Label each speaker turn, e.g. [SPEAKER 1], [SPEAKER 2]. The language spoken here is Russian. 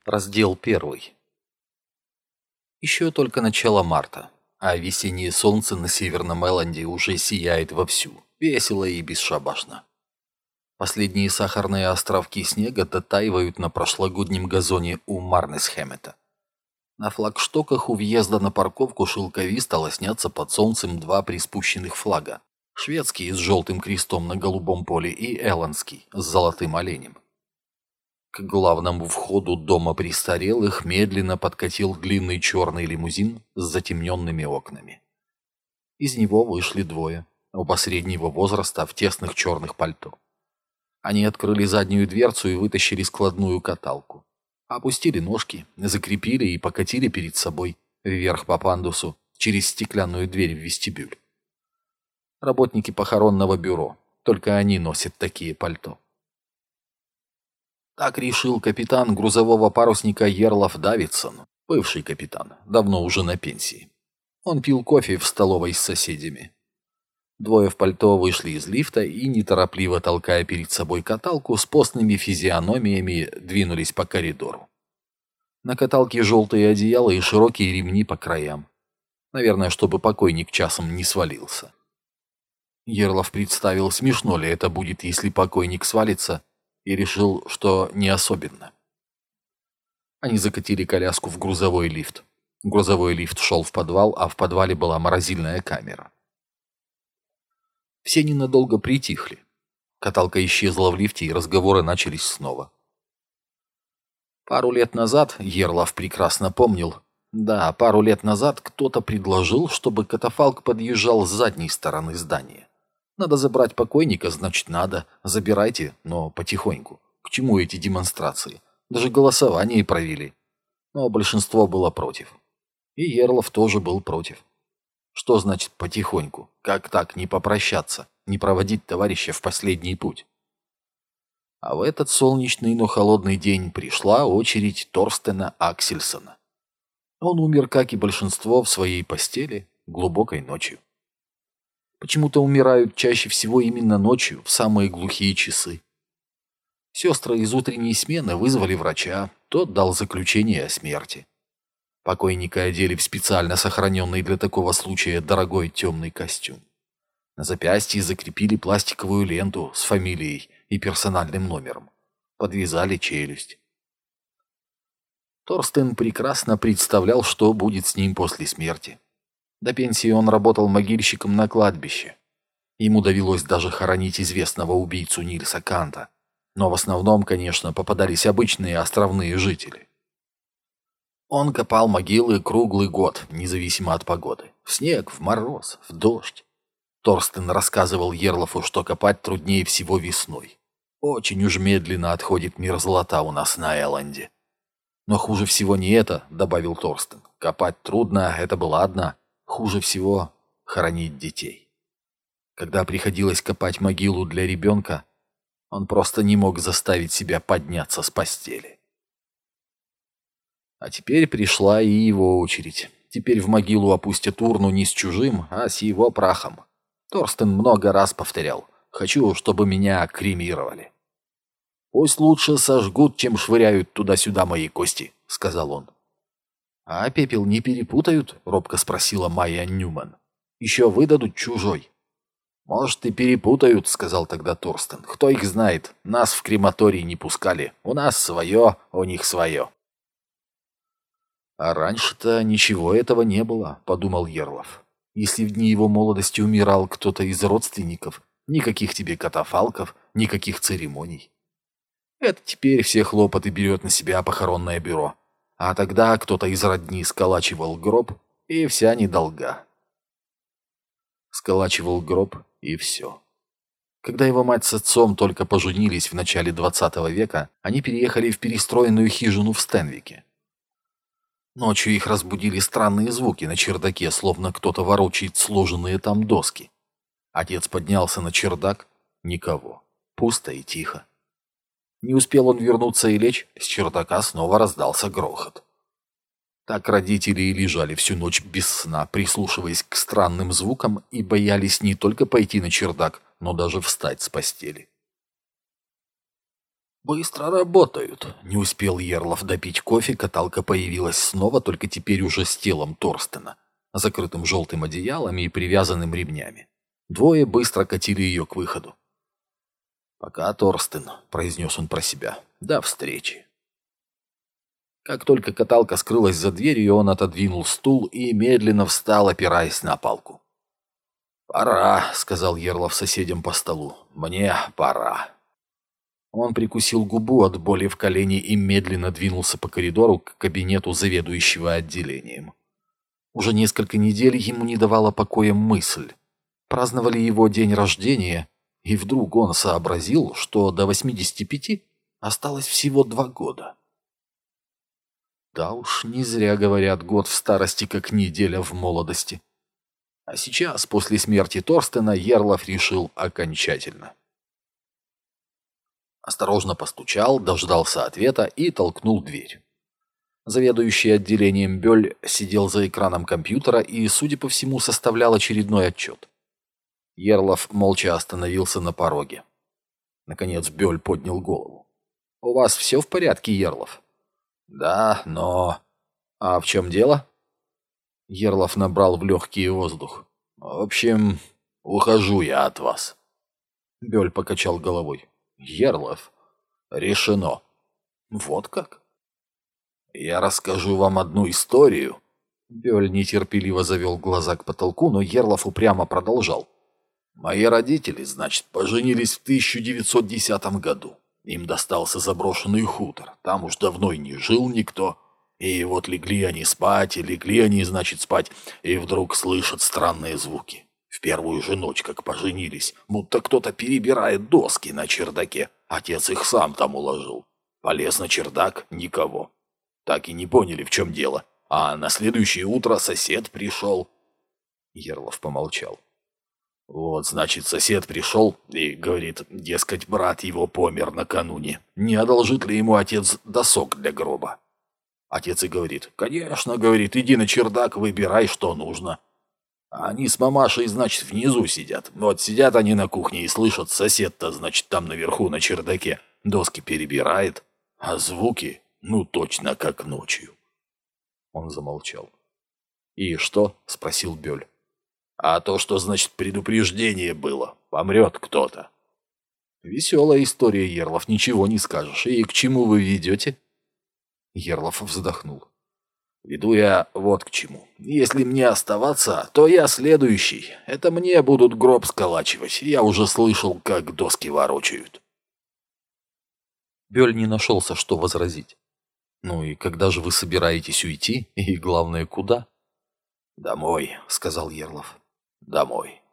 [SPEAKER 1] Раздел 1. Еще только начало марта, а весеннее солнце на Северном Элленде уже сияет вовсю, весело и бесшабашно. Последние сахарные островки снега дотаивают на прошлогоднем газоне у Марнесхэммета. На флагштоках у въезда на парковку шелковисто лоснятся под солнцем два приспущенных флага. Шведский с желтым крестом на голубом поле и элландский с золотым оленем. К главному входу дома престарелых медленно подкатил длинный черный лимузин с затемненными окнами. Из него вышли двое, оба среднего возраста в тесных черных пальто. Они открыли заднюю дверцу и вытащили складную каталку. Опустили ножки, закрепили и покатили перед собой, вверх по пандусу, через стеклянную дверь в вестибюль. Работники похоронного бюро, только они носят такие пальто. Так решил капитан грузового парусника Ерлов Давидсон, бывший капитан, давно уже на пенсии. Он пил кофе в столовой с соседями. Двое в пальто вышли из лифта и, неторопливо толкая перед собой каталку, с постными физиономиями двинулись по коридору. На каталке желтые одеяла и широкие ремни по краям. Наверное, чтобы покойник часом не свалился. Ерлов представил, смешно ли это будет, если покойник свалится, и решил, что не особенно. Они закатили коляску в грузовой лифт. Грузовой лифт шел в подвал, а в подвале была морозильная камера. Все ненадолго притихли. Каталка исчезла в лифте, и разговоры начались снова. Пару лет назад, Ерлов прекрасно помнил, пару лет назад кто-то предложил, чтобы катафалк подъезжал с задней стороны здания. Надо забрать покойника, значит надо. Забирайте, но потихоньку. К чему эти демонстрации? Даже голосование провели. Но большинство было против. И Ерлов тоже был против. Что значит потихоньку? Как так не попрощаться, не проводить товарища в последний путь? А в этот солнечный, но холодный день пришла очередь Торстена Аксельсона. Он умер, как и большинство, в своей постели глубокой ночью. Почему-то умирают чаще всего именно ночью, в самые глухие часы. Сестры из утренней смены вызвали врача, тот дал заключение о смерти. Покойника одели в специально сохраненный для такого случая дорогой темный костюм. На запястье закрепили пластиковую ленту с фамилией и персональным номером. Подвязали челюсть. Торстен прекрасно представлял, что будет с ним после смерти. До пенсии он работал могильщиком на кладбище. Ему довелось даже хоронить известного убийцу Нильса Канта. Но в основном, конечно, попадались обычные островные жители. Он копал могилы круглый год, независимо от погоды. В снег, в мороз, в дождь. Торстен рассказывал Ерлофу, что копать труднее всего весной. Очень уж медленно отходит мерзлота у нас на Элленде. Но хуже всего не это, добавил Торстен. Копать трудно, это было одна. Хуже всего хоронить детей. Когда приходилось копать могилу для ребенка, он просто не мог заставить себя подняться с постели. А теперь пришла и его очередь. Теперь в могилу опустят урну не с чужим, а с его прахом. Торстен много раз повторял: «Хочу, чтобы меня кремировали». «Пусть лучше сожгут, чем швыряют туда-сюда мои кости», — сказал он. «А пепел не перепутают?» — робко спросила Майя Ньюман. «Еще выдадут чужой». «Может, и перепутают», — сказал тогда Торстен. «Кто их знает? Нас в крематорий не пускали. У нас свое, у них свое». «А раньше-то ничего этого не было», — подумал Ерлов. «Если в дни его молодости умирал кто-то из родственников, никаких тебе катафалков, никаких церемоний. Это теперь все хлопоты берет на себя похоронное бюро. А тогда кто-то из родни сколачивал гроб, и вся недолга». Сколачивал гроб, и все. Когда его мать с отцом только поженились в начале 20 века, они переехали в перестроенную хижину в Стенвике. Ночью их разбудили странные звуки на чердаке, словно кто-то ворочает сложенные там доски. Отец поднялся на чердак. Никого. Пусто и тихо. Не успел он вернуться и лечь, с чердака снова раздался грохот. Так родители и лежали всю ночь без сна, прислушиваясь к странным звукам, и боялись не только пойти на чердак, но даже встать с постели. «Быстро работают». Не успел Ерлов допить кофе, каталка появилась снова, только теперь уже с телом Торстена, закрытым желтым одеялами и привязанным ремнями. Двое быстро катили ее к выходу. «Пока, Торстен», — произнес он про себя, — «до встречи». Как только каталка скрылась за дверью, он отодвинул стул и медленно встал, опираясь на палку. «Пора», — сказал Ерлов соседям по столу, — «мне пора». Он прикусил губу от боли в колене и медленно двинулся по коридору к кабинету заведующего отделением. Уже несколько недель ему не давала покоя мысль. Праздновали его день рождения, и вдруг он сообразил, что до 85 осталось всего 2 года. Да уж, не зря говорят, год в старости, как неделя в молодости. А сейчас, после смерти Торстена, Ерлов решил окончательно. Осторожно постучал, дождался ответа и толкнул дверь. Заведующий отделением Бёль сидел за экраном компьютера и, судя по всему, составлял очередной отчет. Ерлов молча остановился на пороге. Наконец Бёль поднял голову. «У вас все в порядке, Ерлов?» «Да, но...» «А в чем дело?» Ерлов набрал в легкий воздух. «В общем, ухожу я от вас». Бёль покачал головой. «Ерлов, решено». «Вот как?» «Я расскажу вам одну историю». Бёль нетерпеливо завел глаза к потолку, но Ерлов упрямо продолжал. «Мои родители, значит, поженились в 1910 году. Им достался заброшенный хутор. Там уж давно и не жил никто. И вот легли они спать, и вдруг слышат странные звуки. В первую же ночь, как поженились, будто кто-то перебирает доски на чердаке. Отец их сам там уложил. Полез на чердак — никого. Так и не поняли, в чем дело. А на следующее утро сосед пришел». Ерлов помолчал. «Вот, значит, сосед пришел и говорит, дескать, брат его помер накануне. Не одолжит ли ему отец досок для гроба?» Отец и говорит: «Конечно, — говорит, — иди на чердак, выбирай, что нужно». А они с мамашей, значит, внизу сидят. Вот сидят они на кухне и слышат, сосед-то, значит, там наверху на чердаке доски перебирает, а звуки, ну, точно как ночью. Он замолчал. «И что?» — спросил Бёль. «А то, что, значит, предупреждение было. Помрет кто-то». «Веселая история, Ерлов, ничего не скажешь. И к чему вы ведете?» Ерлов вздохнул. «Веду я вот к чему. Если мне оставаться, то я следующий. Это мне будут гроб сколачивать. Я уже слышал, как доски ворочают». Бёль не нашелся, что возразить. «Ну и когда же вы собираетесь уйти? И главное, куда?» «Домой», — сказал Ерлов. «Домой».